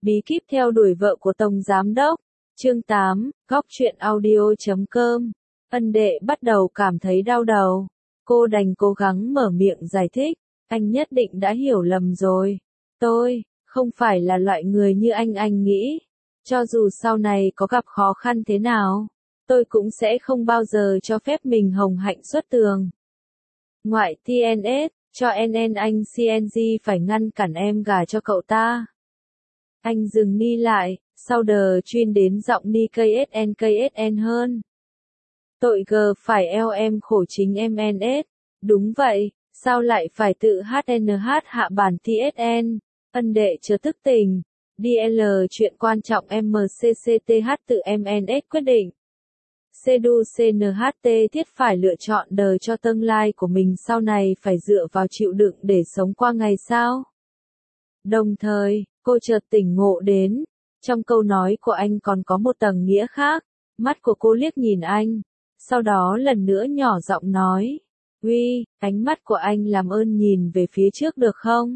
Bí kíp theo đuổi vợ của Tổng Giám Đốc. Chương 8, Góc truyện audio.com. Ân Đệ bắt đầu cảm thấy đau đầu. Cô đành cố gắng mở miệng giải thích. Anh nhất định đã hiểu lầm rồi. Tôi không phải là loại người như anh nghĩ. Cho dù sau này có gặp khó khăn thế nào, tôi cũng sẽ không bao giờ cho phép mình hồng hạnh xuất tường. Ngoại TNS, cho NN anh CNG phải ngăn cản em gả cho cậu ta. Anh dừng ni lại, sau đờ chuyên đến giọng ni KSN hơn. Tội g phải eo em khổ chính em NS. Đúng vậy, sao lại phải tự HNH hạ bản TSN. Ân Đệ chợt thức tỉnh. DL chuyện quan trọng MCCTH tự MNS quyết định. CDU CNHT thiết phải lựa chọn đời cho tương lai của mình sau này phải dựa vào chịu đựng để sống qua ngày sao. Đồng thời, cô chợt tỉnh ngộ đến, trong câu nói của anh còn có một tầng nghĩa khác. Mắt của cô liếc nhìn anh, sau đó lần nữa nhỏ giọng nói, "Uy, ánh mắt của anh làm ơn nhìn về phía trước được không?"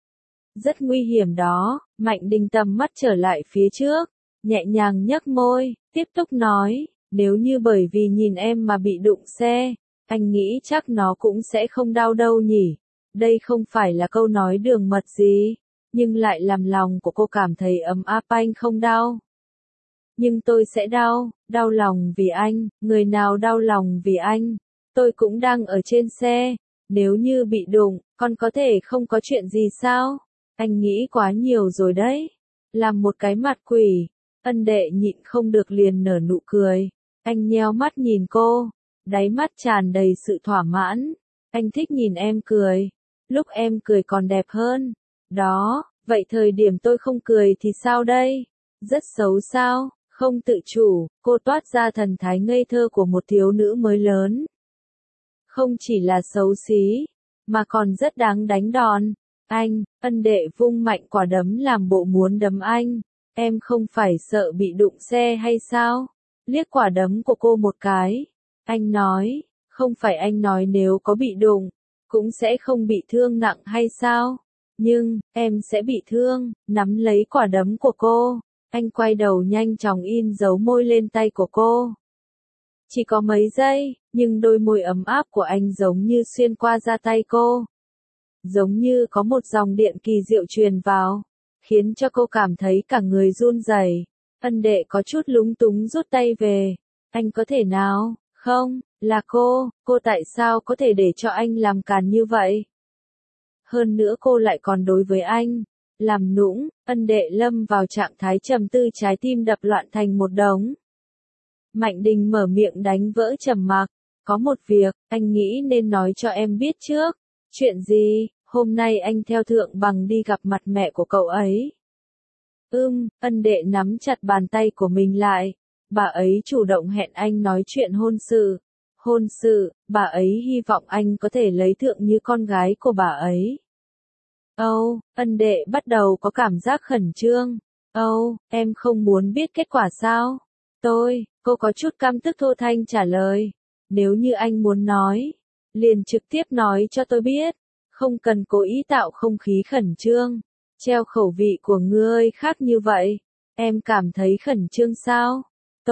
Rất nguy hiểm đó. Mạnh Đình tầm mắt trở lại phía trước, nhẹ nhàng nhếch môi, tiếp tục nói, "Nếu như bởi vì nhìn em mà bị đụng xe, anh nghĩ chắc nó cũng sẽ không đau đâu nhỉ." Đây không phải là câu nói đường mật gì, nhưng lại làm lòng của cô cảm thấy ấm áp. Anh không đau. Nhưng tôi sẽ đau lòng vì anh. Người nào đau lòng vì anh? Tôi cũng đang ở trên xe. Nếu như bị đụng, con có thể không có chuyện gì sao? Anh nghĩ quá nhiều rồi đấy. Làm một cái mặt quỷ. Ân Đệ nhịn không được liền nở nụ cười. Anh nheo mắt nhìn cô, đáy mắt tràn đầy sự thỏa mãn. Anh thích nhìn em cười. Lúc em cười còn đẹp hơn. Đó, vậy thời điểm tôi không cười thì sao đây? Rất xấu sao? Không tự chủ, cô toát ra thần thái ngây thơ của một thiếu nữ mới lớn. Không chỉ là xấu xí, mà còn rất đáng đánh đòn. Anh, Ân Đệ vung mạnh quả đấm làm bộ muốn đấm anh. Em không phải sợ bị đụng xe hay sao? Liếc quả đấm của cô một cái. Anh nói, không phải anh nói nếu có bị đụng, cũng sẽ không bị thương nặng hay sao? Nhưng, em sẽ bị thương. Nắm lấy quả đấm của cô. Anh quay đầu nhanh chóng in dấu môi lên tay của cô. Chỉ có mấy giây, nhưng đôi môi ấm áp của anh giống như xuyên qua da tay cô. Giống như có một dòng điện kỳ diệu truyền vào, khiến cho cô cảm thấy cả người run rẩy. Ân Đệ có chút lúng túng rút tay về. Anh có thể nào? Không, là cô tại sao có thể để cho anh làm càn như vậy? Hơn nữa cô lại còn đối với anh làm nũng. Ân Đệ lâm vào trạng thái trầm tư, trái tim đập loạn thành một đống. Mạnh Đình mở miệng đánh vỡ trầm mặc. Có một việc, anh nghĩ nên nói cho em biết trước. Chuyện gì? Hôm nay anh theo Thượng Bằng đi gặp mặt mẹ của cậu ấy. Ân Đệ nắm chặt bàn tay của mình lại. Bà ấy chủ động hẹn anh nói chuyện hôn sự. Hôn sự, bà ấy hy vọng anh có thể lấy Thượng như con gái của bà ấy. Ân Đệ bắt đầu có cảm giác khẩn trương. Em không muốn biết kết quả sao? Cô có chút căm tức thô thanh trả lời. Nếu như anh muốn nói, liền trực tiếp nói cho tôi biết. Không cần cố ý tạo không khí khẩn trương. Treo khẩu vị của ngươi khác như vậy. Em cảm thấy khẩn trương sao?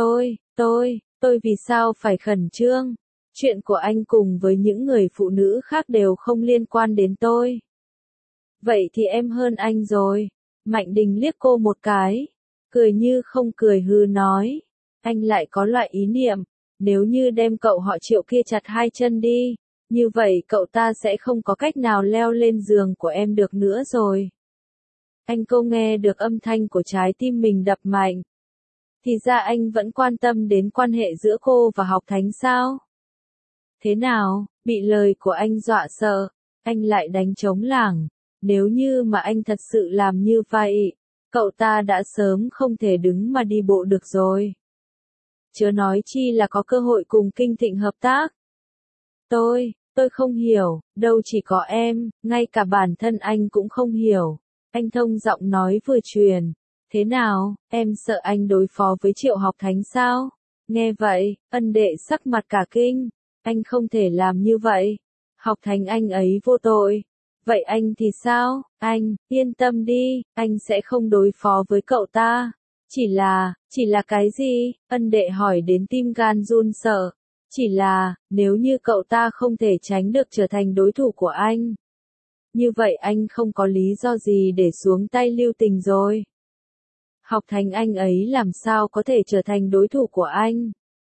Tôi vì sao phải khẩn trương? Chuyện của anh cùng với những người phụ nữ khác đều không liên quan đến tôi. Vậy thì em hơn anh rồi. Mạnh Đình liếc cô một cái. Cười như không cười hư nói. Anh lại có loại ý niệm. Nếu như đem cậu họ Triệu kia chặt hai chân đi. Như vậy cậu ta sẽ không có cách nào leo lên giường của em được nữa rồi. Anh cô nghe được âm thanh của trái tim mình đập mạnh. Thì ra anh vẫn quan tâm đến quan hệ giữa cô và Học Thánh sao? Thế nào, bị lời của anh dọa sợ, anh lại đánh trống lảng. Nếu như mà anh thật sự làm như vậy, cậu ta đã sớm không thể đứng mà đi bộ được rồi. Chớ nói chi là có cơ hội cùng Kinh Thịnh hợp tác. Tôi không hiểu, đâu chỉ có em, ngay cả bản thân anh cũng không hiểu. Anh thông giọng nói vừa truyền. Thế nào, em sợ anh đối phó với Triệu Học Thánh sao? Nghe vậy, Ân Đệ sắc mặt cả kinh. Anh không thể làm như vậy. Học Thánh anh ấy vô tội. Vậy anh thì sao? Anh, yên tâm đi, anh sẽ không đối phó với cậu ta. Chỉ là cái gì? Ân đệ hỏi đến tim gan run sợ. Chỉ là, nếu như cậu ta không thể tránh được trở thành đối thủ của anh. Như vậy anh không có lý do gì để xuống tay lưu tình rồi. Học thành anh ấy làm sao có thể trở thành đối thủ của anh?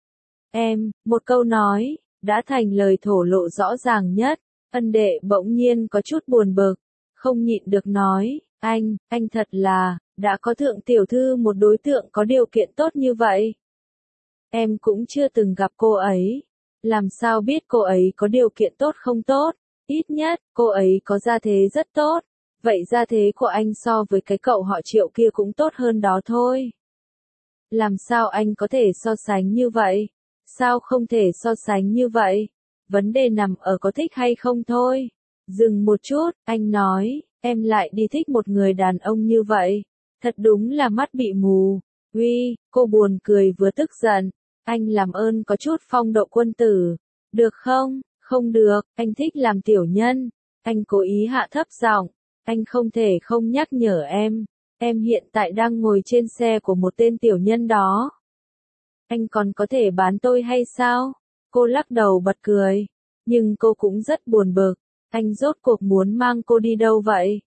Một câu nói, đã thành lời thổ lộ rõ ràng nhất. Ân đệ bỗng nhiên có chút buồn bực, không nhịn được nói, anh thật là, đã có thượng tiểu thư một đối tượng có điều kiện tốt như vậy. Em cũng chưa từng gặp cô ấy, làm sao biết cô ấy có điều kiện tốt không tốt, ít nhất, cô ấy có gia thế rất tốt, vậy gia thế của anh so với cái cậu họ Triệu kia cũng tốt hơn đó thôi. Làm sao anh có thể so sánh như vậy? Sao không thể so sánh như vậy? Vấn đề nằm ở có thích hay không thôi. Dừng một chút, anh nói, em lại đi thích một người đàn ông như vậy. Thật đúng là mắt bị mù. Uy, cô buồn cười vừa tức giận. Anh làm ơn có chút phong độ quân tử. Được không? Không được, anh thích làm tiểu nhân. Anh cố ý hạ thấp giọng. Anh không thể không nhắc nhở em. Em hiện tại đang ngồi trên xe của một tên tiểu nhân đó. Anh còn có thể bán tôi hay sao? Cô lắc đầu bật cười. Nhưng cô cũng rất buồn bực. Anh rốt cuộc muốn mang cô đi đâu vậy?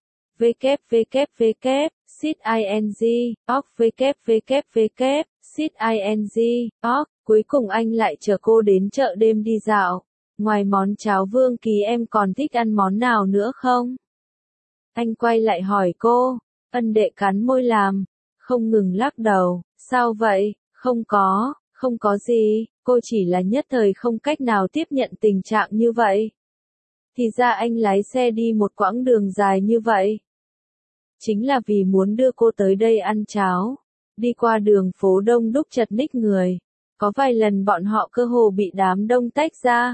www, sit ing, org www, sit ing, org. Cuối cùng anh lại chở cô đến chợ đêm đi dạo. Ngoài món cháo Vương Ký em còn thích ăn món nào nữa không? Anh quay lại hỏi cô. Ân đệ cắn môi làm. Không ngừng lắc đầu. Sao vậy? Không có gì, cô chỉ là nhất thời không cách nào tiếp nhận tình trạng như vậy. Thì ra anh lái xe đi một quãng đường dài như vậy. Chính là vì muốn đưa cô tới đây ăn cháo. Đi qua đường phố đông đúc chật ních người. Có vài lần bọn họ cơ hồ bị đám đông tách ra.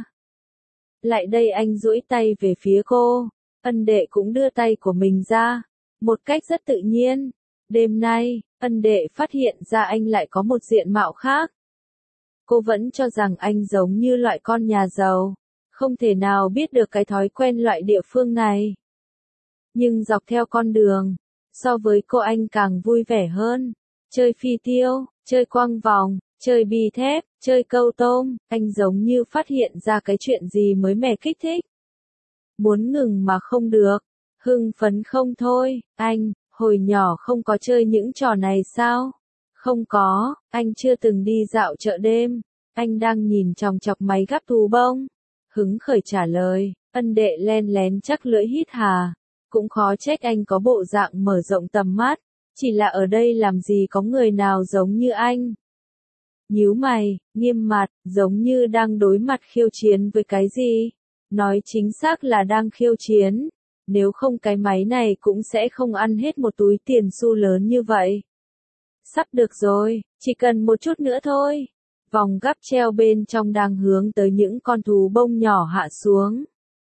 Lại đây anh duỗi tay về phía cô. Ân đệ cũng đưa tay của mình ra. Một cách rất tự nhiên. Đêm nay, ân đệ phát hiện ra anh lại có một diện mạo khác. Cô vẫn cho rằng anh giống như loại con nhà giàu, không thể nào biết được cái thói quen loại địa phương này. Nhưng dọc theo con đường, so với cô anh càng vui vẻ hơn. Chơi phi tiêu, chơi quăng vòng, chơi bi thép, chơi câu tôm, anh giống như phát hiện ra cái chuyện gì mới mẻ kích thích. Muốn ngừng mà không được, hưng phấn không thôi, anh, hồi nhỏ không có chơi những trò này sao? Không có, anh chưa từng đi dạo chợ đêm. Anh đang nhìn chòng chọc máy gắp thú bông. Hứng khởi trả lời, ân đệ len lén chắc lưỡi hít hà. Cũng khó trách anh có bộ dạng mở rộng tầm mắt. Chỉ là ở đây làm gì có người nào giống như anh. Nhíu mày, nghiêm mặt, giống như đang đối mặt khiêu chiến với cái gì. Nói chính xác là đang khiêu chiến. Nếu không cái máy này cũng sẽ không ăn hết một túi tiền xu lớn như vậy. Sắp được rồi, chỉ cần một chút nữa thôi. Vòng gắp treo bên trong đang hướng tới những con thú bông nhỏ hạ xuống.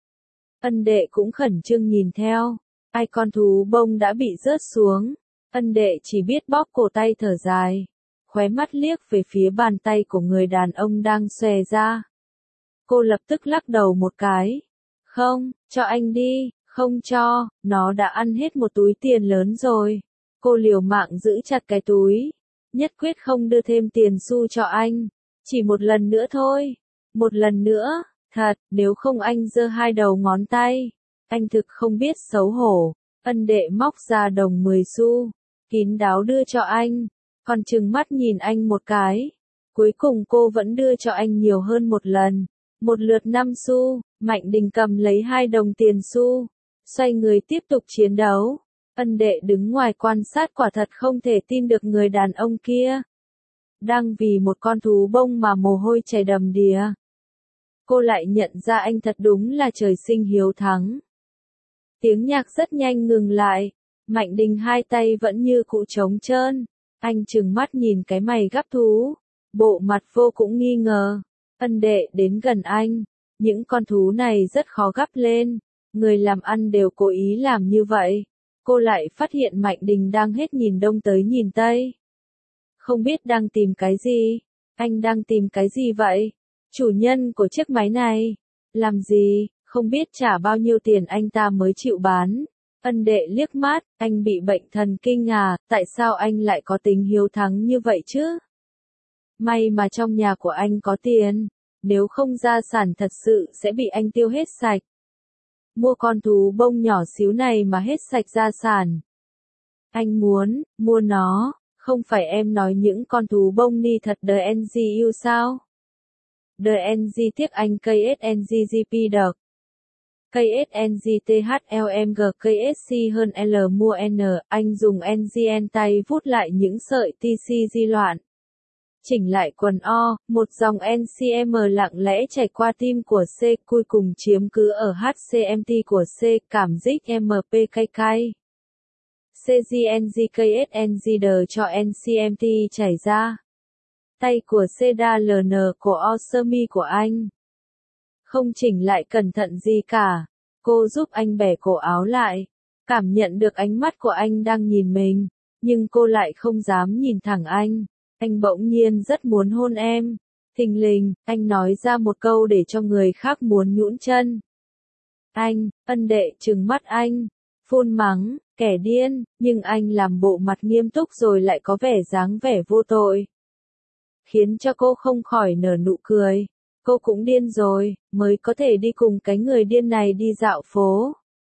Ân đệ cũng khẩn trương nhìn theo. Ai con thú bông đã bị rớt xuống. Ân đệ chỉ biết bóp cổ tay thở dài. Khóe mắt liếc về phía bàn tay của người đàn ông đang xòe ra. Cô lập tức lắc đầu một cái. Không, cho anh đi, không cho, nó đã ăn hết một túi tiền lớn rồi. Cô liều mạng giữ chặt cái túi. Nhất quyết không đưa thêm tiền xu cho anh. Chỉ một lần nữa thôi. Một lần nữa, thật, nếu không anh giơ hai đầu ngón tay. Anh thực không biết xấu hổ. Ân đệ móc ra đồng 10 xu. Kín đáo đưa cho anh. Còn trừng mắt nhìn anh một cái. Cuối cùng cô vẫn đưa cho anh nhiều hơn một lần. Một lượt 5 xu. Mạnh Đình cầm lấy 2 đồng tiền xu. Xoay người tiếp tục chiến đấu. Ân đệ đứng ngoài quan sát quả thật không thể tin được người đàn ông kia. Đang vì một con thú bông mà mồ hôi chảy đầm đìa. Cô lại nhận ra anh thật đúng là trời sinh hiếu thắng. Tiếng nhạc rất nhanh ngừng lại. Mạnh Đình hai tay vẫn như cũ trống trơn. Anh trừng mắt nhìn cái mày gắp thú. Bộ mặt vô cũng nghi ngờ. Ân đệ đến gần anh. Những con thú này rất khó gắp lên. Người làm ăn đều cố ý làm như vậy. Cô lại phát hiện Mạnh Đình đang hết nhìn đông tới nhìn tây. Không biết đang tìm cái gì. Anh đang tìm cái gì vậy? Chủ nhân của chiếc máy này. Làm gì? không biết trả bao nhiêu tiền anh ta mới chịu bán. Ân đệ liếc mắt, anh bị bệnh thần kinh à, tại sao anh lại có tính hiếu thắng như vậy chứ? May mà trong nhà của anh có tiền, nếu không gia sản thật sự sẽ bị anh tiêu hết sạch. Mua con thú bông nhỏ xíu này mà hết sạch gia sản. Anh muốn, mua nó, không phải em nói những con thú bông ni thật đờ NGU sao? Đờ NG tiếc anh KSNGGP được. KSNGTHLMG KSC hơn L mua N, anh dùng NGN tay vút lại những sợi TCG loạn. Chỉnh lại quần O, một dòng NCM lặng lẽ chảy qua tim của C, cuối cùng chiếm cứ ở HCMT của C, cảm dịch MP cay cay. CGNGKSNG đờ cho NCMT chảy ra. Tay của C đa LN của O sơ mi của anh. Không chỉnh lại cẩn thận gì cả. Cô giúp anh bẻ cổ áo lại. Cảm nhận được ánh mắt của anh đang nhìn mình. Nhưng cô lại không dám nhìn thẳng anh. Anh bỗng nhiên rất muốn hôn em. Thình lình, anh nói ra một câu để cho người khác muốn nhũn chân. Anh, ân đệ trừng mắt anh. Phun mắng, kẻ điên, nhưng anh làm bộ mặt nghiêm túc rồi lại có vẻ dáng vẻ vô tội. Khiến cho cô không khỏi nở nụ cười. Cô cũng điên rồi, mới có thể đi cùng cái người điên này đi dạo phố.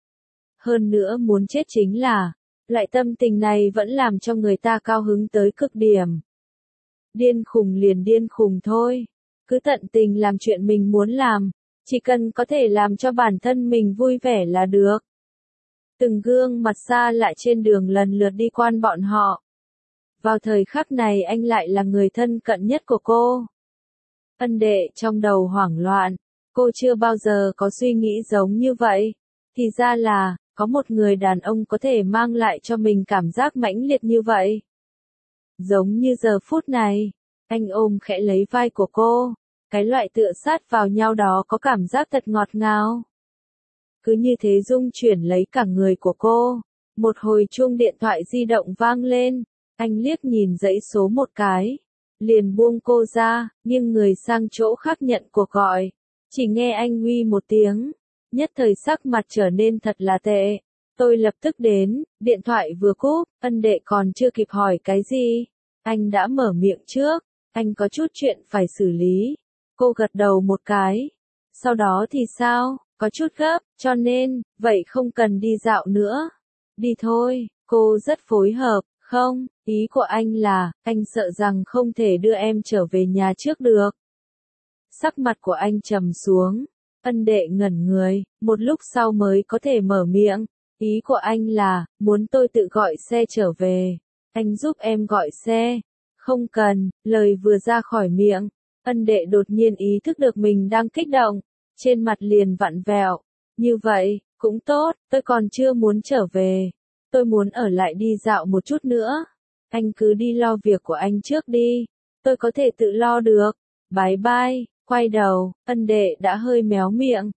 Hơn nữa muốn chết chính là, loại tâm tình này vẫn làm cho người ta cao hứng tới cực điểm. Điên khùng liền điên khùng thôi. Cứ tận tình làm chuyện mình muốn làm. Chỉ cần có thể làm cho bản thân mình vui vẻ là được. Từng gương mặt xa lại trên đường lần lượt đi quan bọn họ. Vào thời khắc này anh lại là người thân cận nhất của cô. Ân đệ trong đầu hoảng loạn. Cô chưa bao giờ có suy nghĩ giống như vậy. Thì ra là, có một người đàn ông có thể mang lại cho mình cảm giác mãnh liệt như vậy. Giống như giờ phút này, anh ôm khẽ lấy vai của cô. Cái loại tựa sát vào nhau đó có cảm giác thật ngọt ngào. Cứ như thế rung chuyển lấy cả người của cô. Một hồi chuông điện thoại di động vang lên. Anh liếc nhìn dãy số một cái. Liền buông cô ra, nghiêng người sang chỗ khác nhận cuộc gọi. Chỉ nghe anh uy một tiếng. Nhất thời sắc mặt trở nên thật là tệ. Tôi lập tức đến, điện thoại vừa cúp, ân đệ còn chưa kịp hỏi cái gì. Anh đã mở miệng trước, anh có chút chuyện phải xử lý. Cô gật đầu một cái. Sau đó thì sao, có chút gấp, cho nên, vậy không cần đi dạo nữa. Đi thôi, cô rất phối hợp, không, ý của anh là, anh sợ rằng không thể đưa em trở về nhà trước được. Sắc mặt của anh trầm xuống, ân đệ ngẩn người, một lúc sau mới có thể mở miệng. Ý của anh là, muốn tôi tự gọi xe trở về. Anh giúp em gọi xe. Không cần, lời vừa ra khỏi miệng. Ân đệ đột nhiên ý thức được mình đang kích động. Trên mặt liền vặn vẹo. Như vậy, cũng tốt, tôi còn chưa muốn trở về. Tôi muốn ở lại đi dạo một chút nữa. Anh cứ đi lo việc của anh trước đi. Tôi có thể tự lo được. Bye bye, quay đầu, ân đệ đã hơi méo miệng.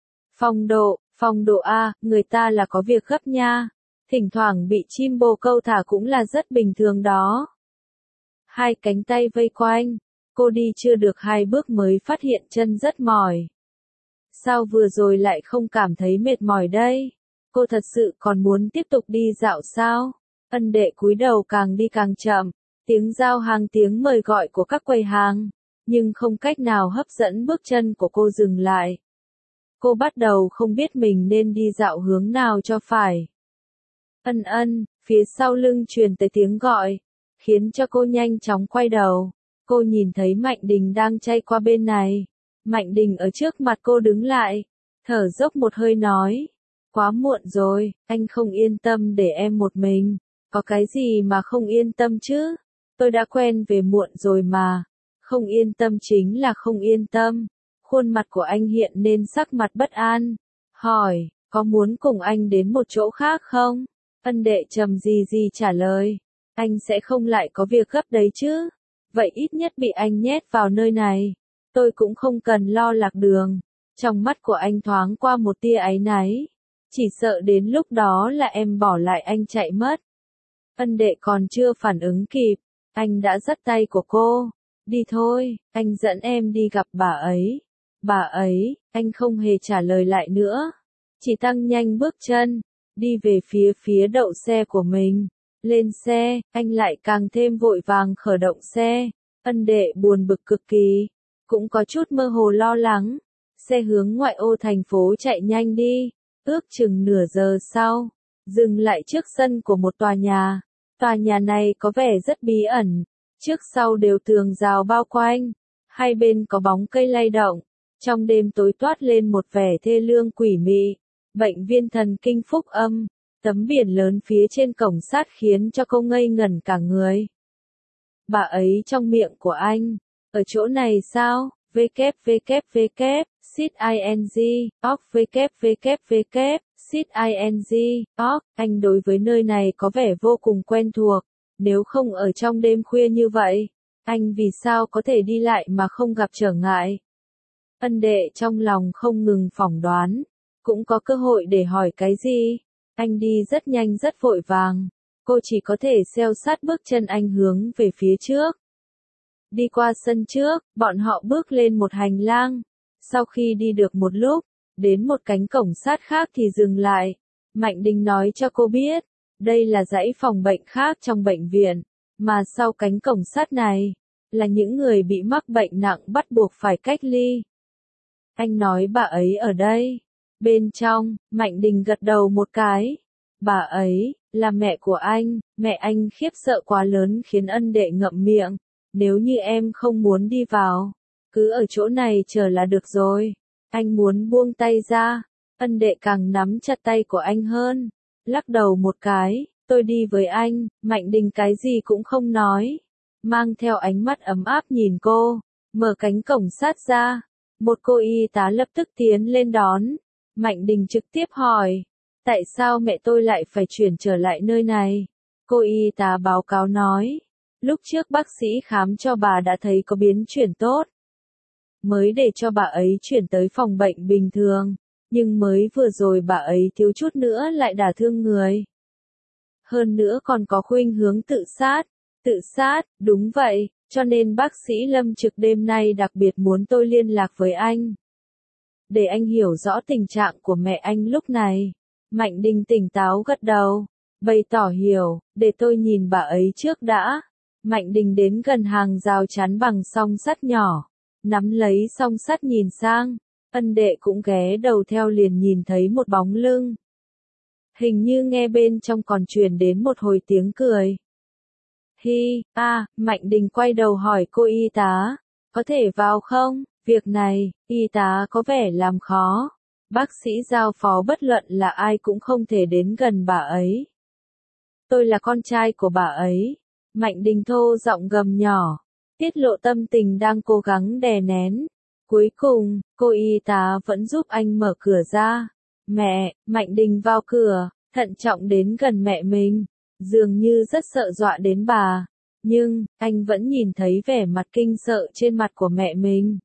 Phong độ A, người ta là có việc gấp nha. Thỉnh thoảng bị chim bồ câu thả cũng là rất bình thường đó. Hai cánh tay vây quanh. Cô đi chưa được 2 bước mới phát hiện chân rất mỏi. Sao vừa rồi lại không cảm thấy mệt mỏi đây? Cô thật sự còn muốn tiếp tục đi dạo sao? Ân đệ cúi đầu càng đi càng chậm. Tiếng giao hàng tiếng mời gọi của các quầy hàng. Nhưng không cách nào hấp dẫn bước chân của cô dừng lại. Cô bắt đầu không biết mình nên đi dạo hướng nào cho phải. Ân, phía sau lưng truyền tới tiếng gọi. Khiến cho cô nhanh chóng quay đầu. Cô nhìn thấy Mạnh Đình đang chay qua bên này. Mạnh Đình ở trước mặt cô đứng lại. Thở dốc một hơi nói. Quá muộn rồi, anh không yên tâm để em một mình. Có cái gì mà không yên tâm chứ? Tôi đã quen về muộn rồi mà. Không yên tâm chính là không yên tâm. Khuôn mặt của anh hiện lên sắc mặt bất an. Hỏi, có muốn cùng anh đến một chỗ khác không? Ân đệ trầm gì trả lời. Anh sẽ không lại có việc gấp đấy chứ. Vậy ít nhất bị anh nhét vào nơi này. Tôi cũng không cần lo lạc đường. Trong mắt của anh thoáng qua một tia áy náy. Chỉ sợ đến lúc đó là em bỏ lại anh chạy mất. Ân đệ còn chưa phản ứng kịp. Anh đã dắt tay của cô. Đi thôi, anh dẫn em đi gặp bà ấy. Bà ấy, anh không hề trả lời lại nữa. Chỉ tăng nhanh bước chân, đi về phía đậu xe của mình. Lên xe, anh lại càng thêm vội vàng khởi động xe. Ân Đệ buồn bực cực kỳ, cũng có chút mơ hồ lo lắng. Xe hướng ngoại ô thành phố chạy nhanh đi, ước chừng nửa giờ sau, dừng lại trước sân của một tòa nhà. Tòa nhà này có vẻ rất bí ẩn, trước sau đều tường rào bao quanh, hai bên có bóng cây lay động. Trong đêm tối toát lên một vẻ thê lương quỷ mị. Bệnh viện thần kinh Phúc Âm, tấm biển lớn phía trên cổng sắt khiến cho cô ngây ngẩn cả người. Bà ấy trong miệng của anh, ở chỗ này sao? www, sit ing, org www, sit ing, org. Anh đối với nơi này có vẻ vô cùng quen thuộc, nếu không ở trong đêm khuya như vậy, anh vì sao có thể đi lại mà không gặp trở ngại? Ân Đệ trong lòng không ngừng phỏng đoán, cũng có cơ hội để hỏi cái gì. Anh đi rất nhanh rất vội vàng, cô chỉ có thể theo sát bước chân anh hướng về phía trước. Đi qua sân trước, bọn họ bước lên một hành lang. Sau khi đi được một lúc, đến một cánh cổng sắt khác thì dừng lại. Mạnh Đình nói cho cô biết, đây là dãy phòng bệnh khác trong bệnh viện, mà sau cánh cổng sắt này, là những người bị mắc bệnh nặng bắt buộc phải cách ly. Anh nói bà ấy ở đây. Bên trong, Mạnh Đình gật đầu một cái. Bà ấy, là mẹ của anh, mẹ anh khiếp sợ quá lớn khiến Ân Đệ ngậm miệng. Nếu như em không muốn đi vào, cứ ở chỗ này chờ là được rồi. Anh muốn buông tay ra. Ân Đệ càng nắm chặt tay của anh hơn. Lắc đầu một cái, tôi đi với anh. Mạnh Đình cái gì cũng không nói, mang theo ánh mắt ấm áp nhìn cô, mở cánh cổng sắt ra. Một cô y tá lập tức tiến lên đón. Mạnh Đình trực tiếp hỏi, tại sao mẹ tôi lại phải chuyển trở lại nơi này? Cô y tá báo cáo nói, lúc trước bác sĩ khám cho bà đã thấy có biến chuyển tốt, mới để cho bà ấy chuyển tới phòng bệnh bình thường, nhưng mới vừa rồi bà ấy thiếu chút nữa lại đả thương người. Hơn nữa còn có khuynh hướng tự sát. Tự sát, đúng vậy, cho nên bác sĩ Lâm Trực đêm nay đặc biệt muốn tôi liên lạc với anh, để anh hiểu rõ tình trạng của mẹ anh lúc này. Mạnh Đình tỉnh táo gật đầu, bày tỏ hiểu, để tôi nhìn bà ấy trước đã. Mạnh Đình đến gần hàng rào chắn bằng song sắt nhỏ, nắm lấy song sắt nhìn sang. Ân Đệ cũng ghé đầu theo liền nhìn thấy một bóng lưng. Hình như nghe bên trong còn truyền đến một hồi tiếng cười. Mạnh Đình quay đầu hỏi cô y tá, có thể vào không? Việc này, y tá có vẻ làm khó. Bác sĩ giao phó bất luận là ai cũng không thể đến gần bà ấy. Tôi là con trai của bà ấy. Mạnh Đình thô giọng gầm nhỏ, tiết lộ tâm tình đang cố gắng đè nén. Cuối cùng, cô y tá vẫn giúp anh mở cửa ra. Mẹ, Mạnh Đình vào cửa, thận trọng đến gần mẹ mình, dường như rất sợ dọa đến bà. Nhưng, anh vẫn nhìn thấy vẻ mặt kinh sợ trên mặt của mẹ mình.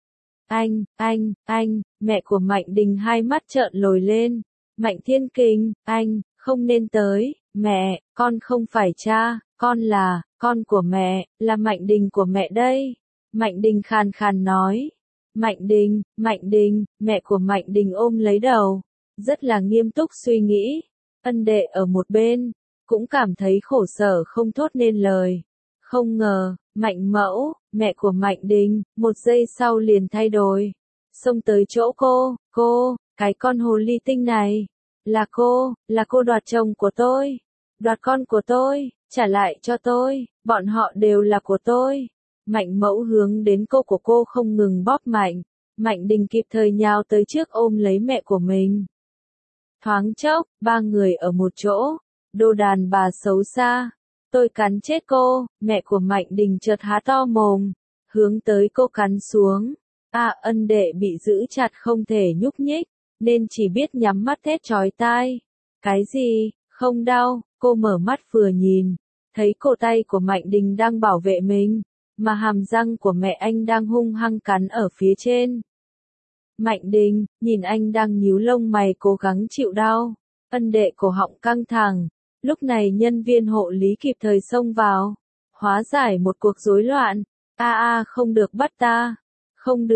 Anh, mẹ của Mạnh Đình hai mắt trợn lồi lên. Mạnh Thiên Kình, anh, không nên tới, mẹ, con không phải cha, con là, con của mẹ, là Mạnh Đình của mẹ đây. Mạnh Đình khàn khàn nói. Mạnh Đình, mẹ của Mạnh Đình ôm lấy đầu, rất là nghiêm túc suy nghĩ. Ân Đệ ở một bên, cũng cảm thấy khổ sở không thốt nên lời. Không ngờ, Mạnh Mẫu, mẹ của Mạnh Đình, một giây sau liền thay đổi. Xông tới chỗ cô, cái con hồ ly tinh này. Là cô đoạt chồng của tôi. Đoạt con của tôi, trả lại cho tôi, bọn họ đều là của tôi. Mạnh Mẫu hướng đến cô của cô không ngừng bóp mạnh. Mạnh Đình kịp thời nhào tới trước ôm lấy mẹ của mình. Thoáng chốc, ba người ở một chỗ. Đồ đàn bà xấu xa. Tôi cắn chết cô. Mẹ của Mạnh Đình chợt há to mồm, hướng tới cô cắn xuống. Ân Đệ bị giữ chặt không thể nhúc nhích, nên chỉ biết nhắm mắt thét chói tai. Cái gì, không đau? Cô mở mắt vừa nhìn, thấy cổ tay của Mạnh Đình đang bảo vệ mình, mà hàm răng của mẹ anh đang hung hăng cắn ở phía trên. Mạnh Đình, nhìn anh đang nhíu lông mày cố gắng chịu đau. Ân Đệ cổ họng căng thẳng. Lúc này nhân viên hộ lý kịp thời xông vào, hóa giải một cuộc rối loạn. Không được bắt ta. Không được,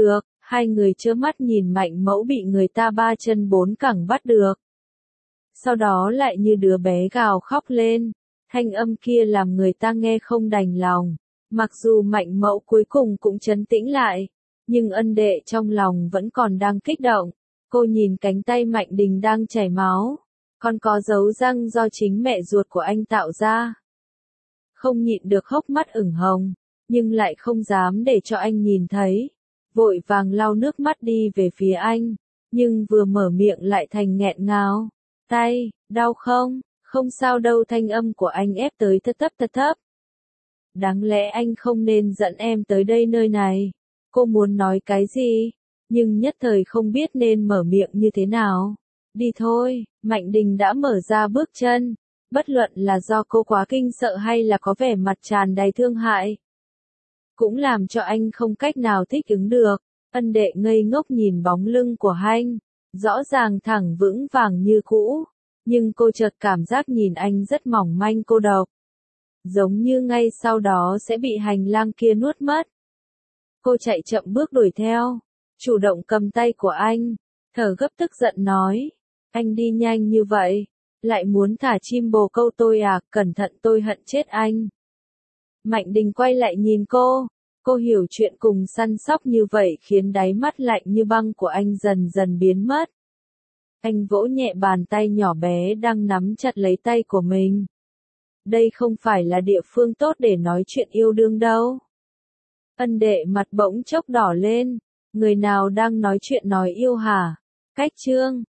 Hai người trơ mắt nhìn Mạnh Mẫu bị người ta ba chân bốn cẳng bắt được. Sau đó lại như đứa bé gào khóc lên, thanh âm kia làm người ta nghe không đành lòng. Mặc dù Mạnh Mẫu cuối cùng cũng trấn tĩnh lại, nhưng ân đệ trong lòng vẫn còn đang kích động. Cô nhìn cánh tay Mạnh Đình đang chảy máu, còn có dấu răng do chính mẹ ruột của anh tạo ra. Không nhịn được hốc mắt ửng hồng, nhưng lại không dám để cho anh nhìn thấy. Vội vàng lau nước mắt đi về phía anh, nhưng vừa mở miệng lại thành nghẹn ngào. Tay, đau không? Không sao đâu, thanh âm của anh ép tới thấp thấp. Đáng lẽ anh không nên dẫn em tới đây nơi này. Cô muốn nói cái gì, nhưng nhất thời không biết nên mở miệng như thế nào. Đi thôi, Mạnh Đình đã mở ra bước chân. Bất luận là do cô quá kinh sợ hay là có vẻ mặt tràn đầy thương hại, cũng làm cho anh không cách nào thích ứng được. Ân đệ ngây ngốc nhìn bóng lưng của anh, rõ ràng thẳng vững vàng như cũ, nhưng cô chợt cảm giác nhìn anh rất mỏng manh cô độc, giống như ngay sau đó sẽ bị hành lang kia nuốt mất. Cô chạy chậm bước đuổi theo, chủ động cầm tay của anh, thở gấp tức giận nói, anh đi nhanh như vậy, lại muốn thả chim bồ câu tôi à, cẩn thận tôi hận chết anh. Mạnh Đình quay lại nhìn cô hiểu chuyện cùng săn sóc như vậy khiến đáy mắt lạnh như băng của anh dần dần biến mất. Anh vỗ nhẹ bàn tay nhỏ bé đang nắm chặt lấy tay của mình. Đây không phải là địa phương tốt để nói chuyện yêu đương đâu. Ân đệ mặt bỗng chốc đỏ lên, người nào đang nói chuyện nói yêu hả? Cách chương